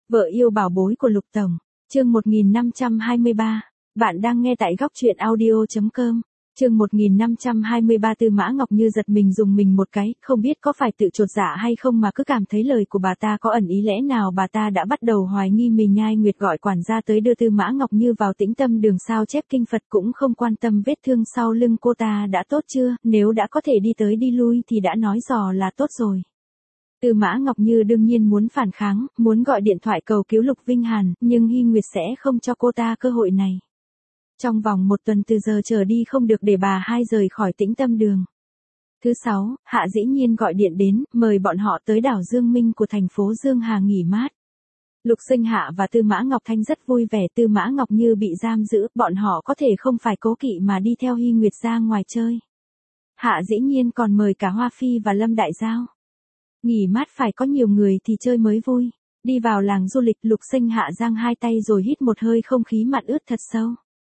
Vợ yêu bảo bối của Lục Tổng, chương 1523. Bạn đang nghe tại góc truyện audio.com. Chương 1523. Tư Mã Ngọc Như giật mình dùng mình một cái, không biết có phải tự chột dạ hay không mà cứ cảm thấy lời của bà ta có ẩn ý, lẽ nào bà ta đã bắt đầu hoài nghi mình. Nhai Nguyệt gọi quản gia tới đưa Tư Mã Ngọc Như vào Tĩnh Tâm Đường sao chép kinh Phật, cũng không quan tâm vết thương sau lưng cô ta đã tốt chưa, nếu đã có thể đi tới đi lui thì đã nói dò là tốt rồi. Tư Mã Ngọc Như đương nhiên muốn phản kháng, muốn gọi điện thoại cầu cứu Lục Vinh Hàn, nhưng Hy Nguyệt sẽ không cho cô ta cơ hội này. Trong vòng 1 tuần từ giờ trở đi không được để bà hai rời khỏi Tĩnh Tâm Đường. Thứ 6, Hạ Dĩ Nhiên gọi điện đến, mời bọn họ tới đảo Dương Minh của thành phố Dương Hà nghỉ mát. Lục Sinh Hạ và Tư Mã Ngọc Thanh rất vui vẻ. Tư Mã Ngọc Như bị giam giữ, bọn họ có thể không phải cố kỵ mà đi theo Hy Nguyệt ra ngoài chơi. Hạ Dĩ Nhiên còn mời cả Hoa Phi và Lâm Đại Giao. Nghỉ mát phải có nhiều người thì chơi mới vui. Đi vào làng du lịch, Lục Sinh Hạ giang hai tay rồi hít một hơi không khí mặn ướt thật sâu.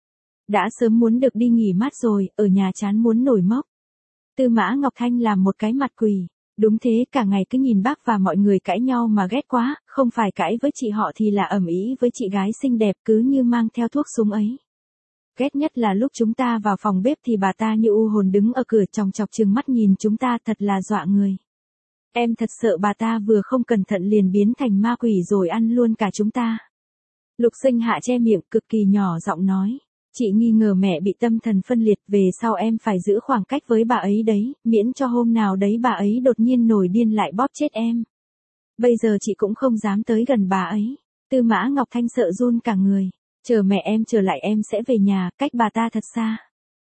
Đã sớm muốn được đi nghỉ mát rồi, ở nhà chán muốn nổi mốc. Tư Mã Ngọc Thanh làm một cái mặt quỷ. Đúng thế, cả ngày cứ nhìn bác và mọi người cãi nhau mà ghét quá, không phải cãi với chị họ thì là ầm ĩ với chị gái xinh đẹp, cứ như mang theo thuốc súng ấy. Ghét nhất là lúc chúng ta vào phòng bếp thì bà ta như u hồn đứng ở cửa chòng chọc trừng mắt nhìn chúng ta, thật là dọa người. Em thật sợ bà ta vừa không cẩn thận liền biến thành ma quỷ rồi ăn luôn cả chúng ta. Lục Sinh Hạ che miệng cực kỳ nhỏ giọng nói. Chị nghi ngờ mẹ bị tâm thần phân liệt, về sau em phải giữ khoảng cách với bà ấy đấy, miễn cho hôm nào đấy bà ấy đột nhiên nổi điên lại bóp chết em. Bây giờ chị cũng không dám tới gần bà ấy. Tư Mã Ngọc Thanh sợ run cả người. Chờ mẹ em trở lại em sẽ về nhà, cách bà ta thật xa.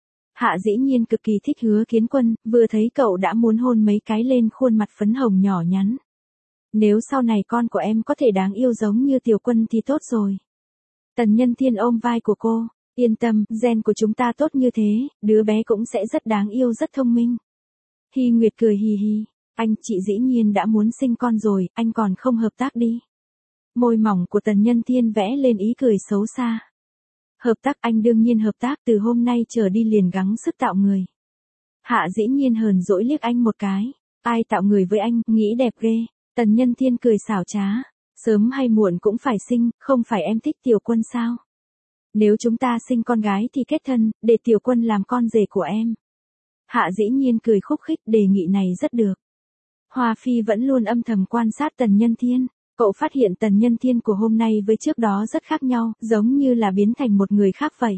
Hạ Dĩ Nhiên cực kỳ thích Hứa Kiến Quân, vừa thấy cậu đã muốn hôn mấy cái lên khuôn mặt phấn hồng nhỏ nhắn. Nếu sau này con của em có thể đáng yêu giống như Tiểu Quân thì tốt rồi. Tần Nhân Thiên ôm vai của cô. Yên tâm, gen của chúng ta tốt như thế, đứa bé cũng sẽ rất đáng yêu, rất thông minh. Hy Nguyệt cười hì hì. Anh, chị dĩ nhiên đã muốn sinh con rồi, anh còn không hợp tác đi. Môi mỏng của Tần Nhân Thiên vẽ lên ý cười xấu xa. Hợp tác, anh đương nhiên hợp tác, từ hôm nay trở đi liền gắng sức tạo người. Hạ Dĩ Nhiên hờn dỗi liếc anh một cái. Ai tạo người với anh, nghĩ đẹp ghê. Tần Nhân Thiên cười xảo trá. Sớm hay muộn cũng phải sinh, không phải em thích Tiểu Quân sao? Nếu chúng ta sinh con gái thì kết thân, để Tiểu Quân làm con rể của em. Hạ Dĩ Nhiên cười khúc khích, đề nghị này rất được. Hoa Phi vẫn luôn âm thầm quan sát Tần Nhân Thiên. Cậu phát hiện Tần Nhân Thiên của hôm nay với trước đó rất khác nhau, giống như là biến thành một người khác vậy.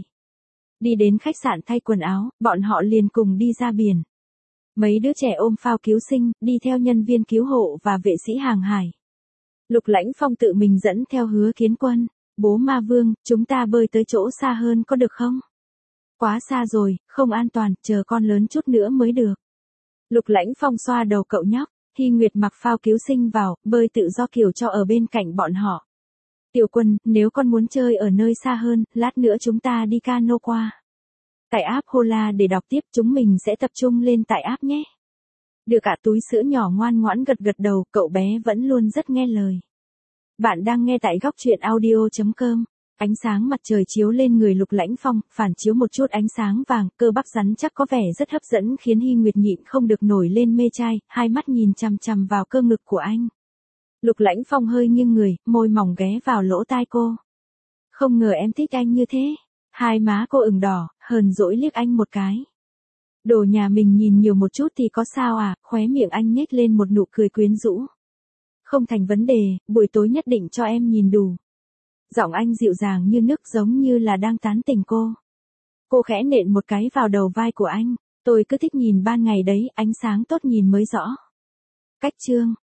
Đi đến khách sạn thay quần áo, bọn họ liền cùng đi ra biển. Mấy đứa trẻ ôm phao cứu sinh, đi theo nhân viên cứu hộ và vệ sĩ hàng hải. Lục Lãnh Phong tự mình dẫn theo Hứa Kiến Quân. Bố Ma Vương, chúng ta bơi tới chỗ xa hơn có được không? Quá xa rồi, không an toàn, chờ con lớn chút nữa mới được. Lục Lãnh Phong xoa đầu cậu nhóc. Hy Nguyệt mặc phao cứu sinh vào, bơi tự do kiểu cho ở bên cạnh bọn họ. Tiểu Quân, nếu con muốn chơi ở nơi xa hơn, lát nữa chúng ta đi cano qua. Tải app Hola để đọc tiếp, chúng mình sẽ tập trung lên tải app nhé. Được cả túi sữa nhỏ ngoan ngoãn gật gật đầu, cậu bé vẫn luôn rất nghe lời. Bạn đang nghe tại góc truyện audio.com. Ánh sáng mặt trời chiếu lên người Lục Lãnh Phong, phản chiếu một chút ánh sáng vàng, cơ bắp rắn chắc có vẻ rất hấp dẫn khiến Hy Nguyệt nhịn không được nổi lên mê trai, hai mắt nhìn chằm chằm vào cơ ngực của anh. Lục Lãnh Phong hơi nghiêng người, môi mỏng ghé vào lỗ tai cô. Không ngờ em thích anh như thế. Hai má cô ửng đỏ, hờn dỗi liếc anh một cái. Đồ nhà mình nhìn nhiều một chút thì có sao à, khóe miệng anh nhếch lên một nụ cười quyến rũ. Không thành vấn đề, buổi tối nhất định cho em nhìn đủ. Giọng anh dịu dàng như nước giống như là đang tán tỉnh cô. Cô khẽ nện một cái vào đầu vai của anh. Tôi cứ thích nhìn ban ngày đấy, ánh sáng tốt nhìn mới rõ. Cách chương.